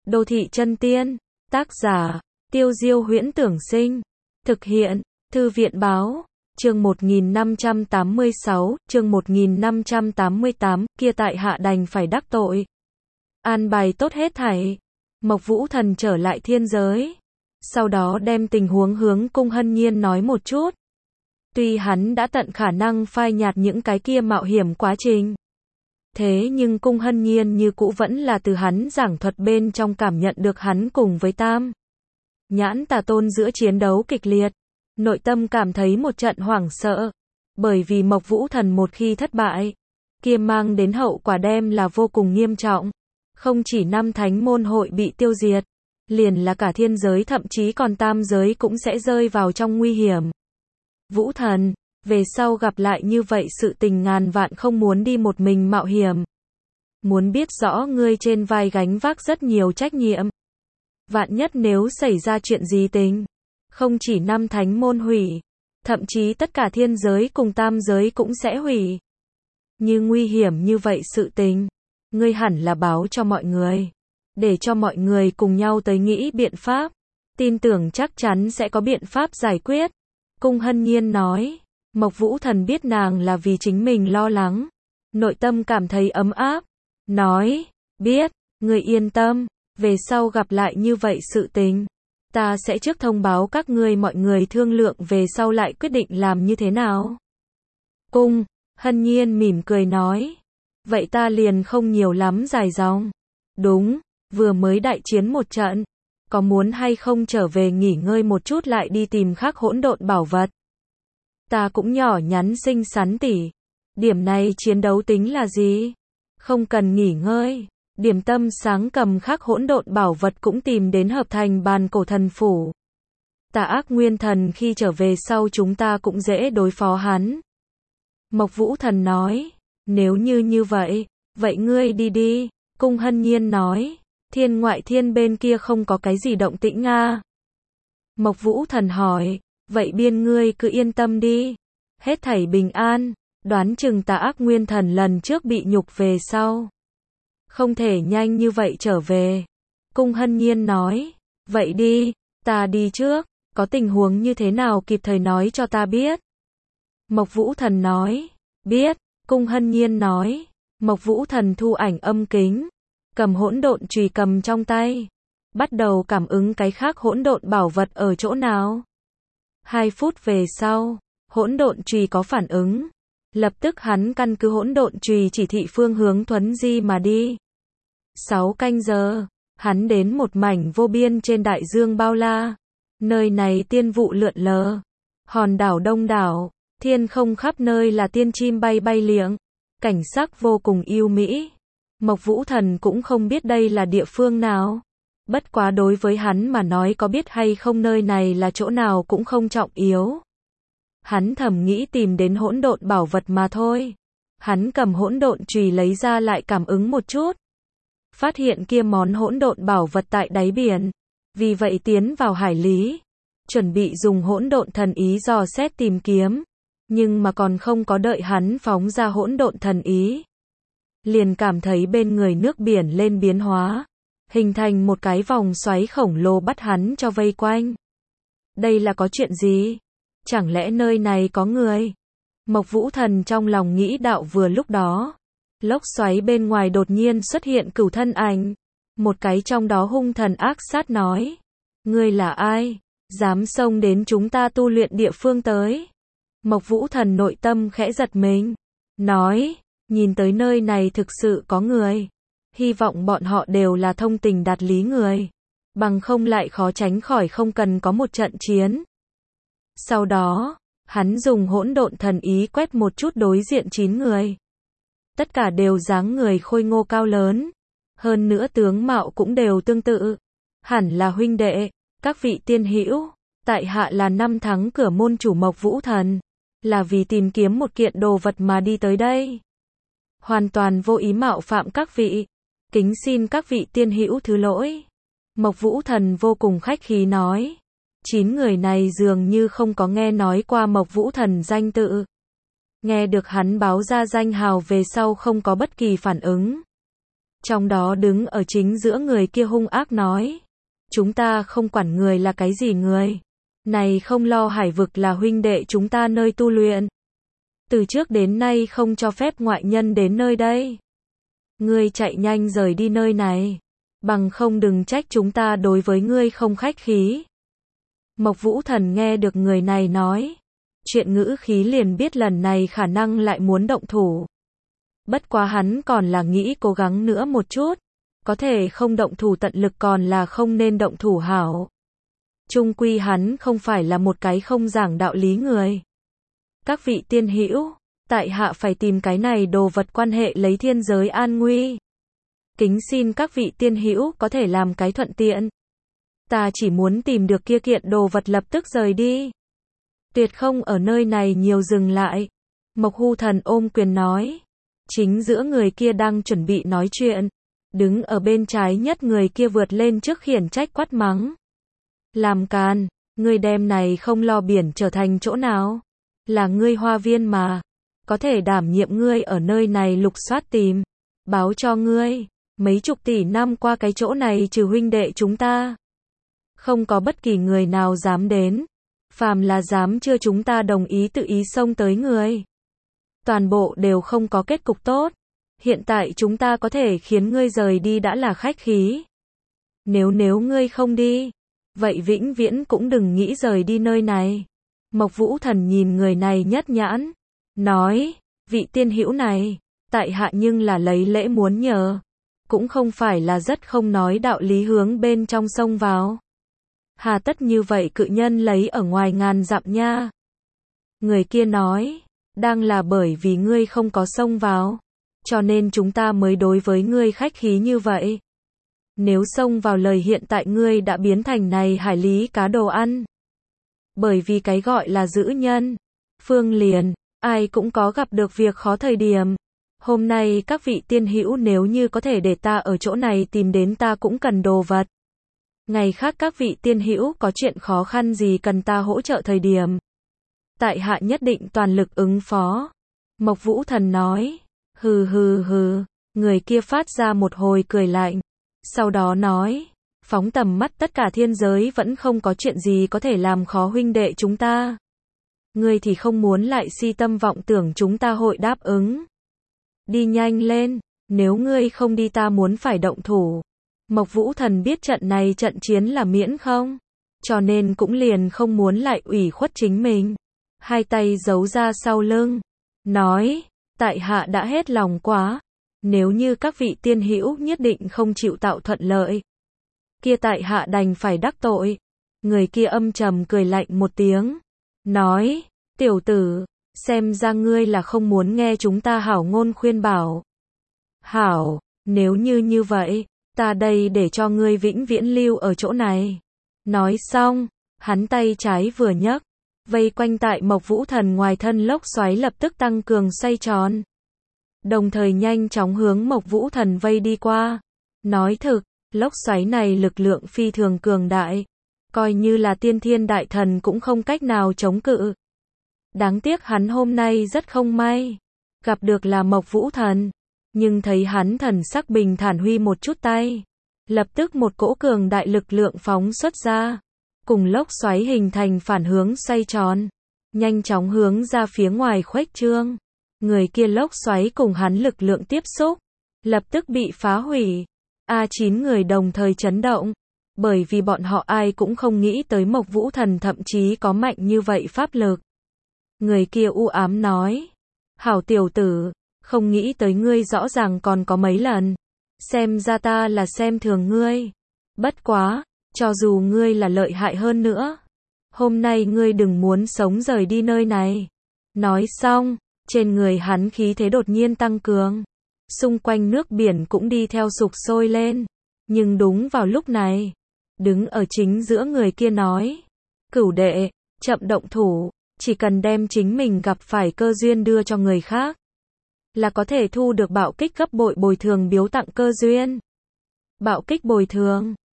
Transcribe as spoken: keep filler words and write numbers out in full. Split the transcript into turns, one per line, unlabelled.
Đô thị chân tiên. Tác giả, Tiêu Diêu Huyễn Tưởng Sinh. Thực hiện, Thư viện Báo. Chương một nghìn năm trăm tám mươi sáu, chương một nghìn năm trăm tám mươi tám, kia tại hạ đành phải đắc tội. An bài tốt hết thảy. Mộc Vũ Thần trở lại thiên giới. Sau đó đem tình huống hướng Cung Hân Nhiên nói một chút. Tuy hắn đã tận khả năng phai nhạt những cái kia mạo hiểm quá trình. Thế nhưng Cung Hân Nhiên như cũ vẫn là từ hắn giảng thuật bên trong cảm nhận được hắn cùng với Tam Nhãn Tà Tôn giữa chiến đấu kịch liệt. Nội tâm cảm thấy một trận hoảng sợ. Bởi vì Mộc Vũ Thần một khi thất bại, kia mang đến hậu quả đem là vô cùng nghiêm trọng. Không chỉ năm thánh môn hội bị tiêu diệt, liền là cả thiên giới thậm chí còn tam giới cũng sẽ rơi vào trong nguy hiểm. Vũ Thần, về sau gặp lại như vậy sự tình ngàn vạn không muốn đi một mình mạo hiểm. Muốn biết rõ ngươi trên vai gánh vác rất nhiều trách nhiệm. Vạn nhất nếu xảy ra chuyện gì tình, không chỉ năm thánh môn hủy, thậm chí tất cả thiên giới cùng tam giới cũng sẽ hủy. Như nguy hiểm như vậy sự tình, ngươi hẳn là báo cho mọi người, để cho mọi người cùng nhau tới nghĩ biện pháp. Tin tưởng chắc chắn sẽ có biện pháp giải quyết. Cung Hân Nhiên nói. Mộc Vũ Thần biết nàng là vì chính mình lo lắng, nội tâm cảm thấy ấm áp, nói, biết, ngươi yên tâm, về sau gặp lại như vậy sự tình, ta sẽ trước thông báo các ngươi mọi người thương lượng về sau lại quyết định làm như thế nào. Cung Hân Nhiên mỉm cười nói, vậy ta liền không nhiều lắm dài dòng. Đúng, vừa mới đại chiến một trận, có muốn hay không trở về nghỉ ngơi một chút lại đi tìm khác hỗn độn bảo vật. Ta cũng nhỏ nhắn xinh xắn tỉ. Điểm này chiến đấu tính là gì? Không cần nghỉ ngơi. Điểm tâm sáng cầm khác hỗn độn bảo vật cũng tìm đến hợp thành bàn cổ thần phủ. Tà ác nguyên thần khi trở về sau chúng ta cũng dễ đối phó hắn. Mộc Vũ Thần nói, nếu như như vậy, vậy ngươi đi đi. Cung Hân Nhiên nói, thiên ngoại thiên bên kia không có cái gì động tĩnh a. Mộc Vũ Thần hỏi, vậy biên ngươi cứ yên tâm đi. Hết thảy bình an, đoán chừng tà ác nguyên thần lần trước bị nhục về sau. Không thể nhanh như vậy trở về. Cung Hân Nhiên nói, vậy đi, ta đi trước, có tình huống như thế nào kịp thời nói cho ta biết. Mộc Vũ Thần nói, biết. Cung Hân Nhiên nói, Mộc Vũ Thần thu ảnh âm kính, cầm hỗn độn chùy cầm trong tay, bắt đầu cảm ứng cái khác hỗn độn bảo vật ở chỗ nào. Hai phút về sau, hỗn độn chùy có phản ứng. Lập tức hắn căn cứ hỗn độn chùy chỉ thị phương hướng thuấn di mà đi. Sáu canh giờ, hắn đến một mảnh vô biên trên đại dương bao la. Nơi này tiên vụ lượn lờ, hòn đảo đông đảo, thiên không khắp nơi là tiên chim bay bay liệng, cảnh sắc vô cùng yêu mỹ. Mộc Vũ Thần cũng không biết đây là địa phương nào. Bất quá đối với hắn mà nói có biết hay không nơi này là chỗ nào cũng không trọng yếu. Hắn thầm nghĩ tìm đến hỗn độn bảo vật mà thôi. Hắn cầm hỗn độn chùy lấy ra lại cảm ứng một chút. Phát hiện kia món hỗn độn bảo vật tại đáy biển. Vì vậy tiến vào hải lý. Chuẩn bị dùng hỗn độn thần ý dò xét tìm kiếm. Nhưng mà còn không có đợi hắn phóng ra hỗn độn thần ý. Liền cảm thấy bên người nước biển lên biến hóa. Hình thành một cái vòng xoáy khổng lồ bắt hắn cho vây quanh. Đây là có chuyện gì? Chẳng lẽ nơi này có người? Mộc Vũ Thần trong lòng nghĩ đạo vừa lúc đó. Lốc xoáy bên ngoài đột nhiên xuất hiện cửu thân ảnh. Một cái trong đó hung thần ác sát nói. Ngươi là ai? Dám xông đến chúng ta tu luyện địa phương tới? Mộc Vũ Thần nội tâm khẽ giật mình. Nói, nhìn tới nơi này thực sự có người. Hy vọng bọn họ đều là thông tình đạt lý người. Bằng không lại khó tránh khỏi không cần có một trận chiến. Sau đó, hắn dùng hỗn độn thần ý quét một chút đối diện chín người. Tất cả đều dáng người khôi ngô cao lớn. Hơn nữa tướng mạo cũng đều tương tự. Hẳn là huynh đệ, các vị tiên hữu. Tại hạ là năm tháng cửa môn chủ Mộc Vũ Thần. Là vì tìm kiếm một kiện đồ vật mà đi tới đây. Hoàn toàn vô ý mạo phạm các vị. Kính xin các vị tiên hữu thứ lỗi. Mộc Vũ Thần vô cùng khách khí nói. Chín người này dường như không có nghe nói qua Mộc Vũ Thần danh tự. Nghe được hắn báo ra danh hào về sau không có bất kỳ phản ứng. Trong đó đứng ở chính giữa người kia hung ác nói. Chúng ta không quản người là cái gì người. Này không lo hải vực là huynh đệ chúng ta nơi tu luyện. Từ trước đến nay không cho phép ngoại nhân đến nơi đây. Ngươi chạy nhanh rời đi nơi này. Bằng không đừng trách chúng ta đối với ngươi không khách khí. Mộc Vũ Thần nghe được người này nói. Chuyện ngữ khí liền biết lần này khả năng lại muốn động thủ. Bất quá hắn còn là nghĩ cố gắng nữa một chút. Có thể không động thủ tận lực còn là không nên động thủ hảo. Chung quy hắn không phải là một cái không giảng đạo lý người. Các vị tiên hữu, tại hạ phải tìm cái này đồ vật quan hệ lấy thiên giới an nguy. Kính xin các vị tiên hữu có thể làm cái thuận tiện. Ta chỉ muốn tìm được kia kiện đồ vật lập tức rời đi. Tuyệt không ở nơi này nhiều dừng lại. Mộc Hưu Thần ôm quyền nói. Chính giữa người kia đang chuẩn bị nói chuyện. Đứng ở bên trái nhất người kia vượt lên trước khiển trách quát mắng. Làm càn, ngươi đem này không lo biển trở thành chỗ nào? Là ngươi hoa viên mà. Có thể đảm nhiệm ngươi ở nơi này lục soát tìm. Báo cho ngươi, mấy chục tỷ năm qua cái chỗ này trừ huynh đệ chúng ta. Không có bất kỳ người nào dám đến. Phàm là dám chưa chúng ta đồng ý tự ý xông tới người. Toàn bộ đều không có kết cục tốt. Hiện tại chúng ta có thể khiến ngươi rời đi đã là khách khí. Nếu nếu ngươi không đi, vậy vĩnh viễn cũng đừng nghĩ rời đi nơi này. Mộc Vũ Thần nhìn người này nhất nhãn, nói, vị tiên hữu này, tại hạ nhưng là lấy lễ muốn nhờ, cũng không phải là rất không nói đạo lý hướng bên trong sông vào. Hà tất như vậy cự nhân lấy ở ngoài ngàn dặm nha. Người kia nói, đang là bởi vì ngươi không có xông vào, cho nên chúng ta mới đối với ngươi khách khí như vậy. Nếu xông vào lời hiện tại ngươi đã biến thành này hải lý cá đồ ăn. Bởi vì cái gọi là giữ nhân, phương liền, ai cũng có gặp được việc khó thời điểm. Hôm nay các vị tiên hữu nếu như có thể để ta ở chỗ này tìm đến ta cũng cần đồ vật. Ngày khác các vị tiên hữu có chuyện khó khăn gì cần ta hỗ trợ thời điểm. Tại hạ nhất định toàn lực ứng phó. Mộc Vũ Thần nói, hừ hừ hừ, người kia phát ra một hồi cười lạnh. Sau đó nói, phóng tầm mắt tất cả thiên giới vẫn không có chuyện gì có thể làm khó huynh đệ chúng ta. Ngươi thì không muốn lại si tâm vọng tưởng chúng ta hội đáp ứng. Đi nhanh lên, nếu ngươi không đi ta muốn phải động thủ. Mộc Vũ Thần biết trận này trận chiến là miễn không, cho nên cũng liền không muốn lại ủy khuất chính mình. Hai tay giấu ra sau lưng, nói, tại hạ đã hết lòng quá. Nếu như các vị tiên hữu nhất định không chịu tạo thuận lợi, kia tại hạ đành phải đắc tội. Người kia âm trầm cười lạnh một tiếng, nói, tiểu tử, xem ra ngươi là không muốn nghe chúng ta hảo ngôn khuyên bảo. Hảo, nếu như như vậy, ta đây để cho ngươi vĩnh viễn lưu ở chỗ này. Nói xong, hắn tay trái vừa nhấc, vây quanh tại Mộc Vũ Thần ngoài thân lốc xoáy lập tức tăng cường xoay tròn. Đồng thời nhanh chóng hướng Mộc Vũ Thần vây đi qua. Nói thực, lốc xoáy này lực lượng phi thường cường đại. Coi như là tiên thiên đại thần cũng không cách nào chống cự. Đáng tiếc hắn hôm nay rất không may. Gặp được là Mộc Vũ Thần. Nhưng thấy hắn thần sắc bình thản huy một chút tay. Lập tức một cỗ cường đại lực lượng phóng xuất ra. Cùng lốc xoáy hình thành phản hướng xoay tròn. Nhanh chóng hướng ra phía ngoài khuếch trương. Người kia lốc xoáy cùng hắn lực lượng tiếp xúc. Lập tức bị phá hủy. A chín người đồng thời chấn động. Bởi vì bọn họ ai cũng không nghĩ tới Mộc Vũ Thần thậm chí có mạnh như vậy pháp lực. Người kia u ám nói. Hảo tiểu tử, không nghĩ tới ngươi rõ ràng còn có mấy lần. Xem ra ta là xem thường ngươi. Bất quá, cho dù ngươi là lợi hại hơn nữa. Hôm nay ngươi đừng muốn sống rời đi nơi này. Nói xong, trên người hắn khí thế đột nhiên tăng cường. Xung quanh nước biển cũng đi theo sục sôi lên. Nhưng đúng vào lúc này, đứng ở chính giữa người kia nói. Cửu đệ, chậm động thủ, chỉ cần đem chính mình gặp phải cơ duyên đưa cho người khác. Là có thể thu được bạo kích gấp bội bồi thường biếu tặng cơ duyên. Bạo kích bồi thường,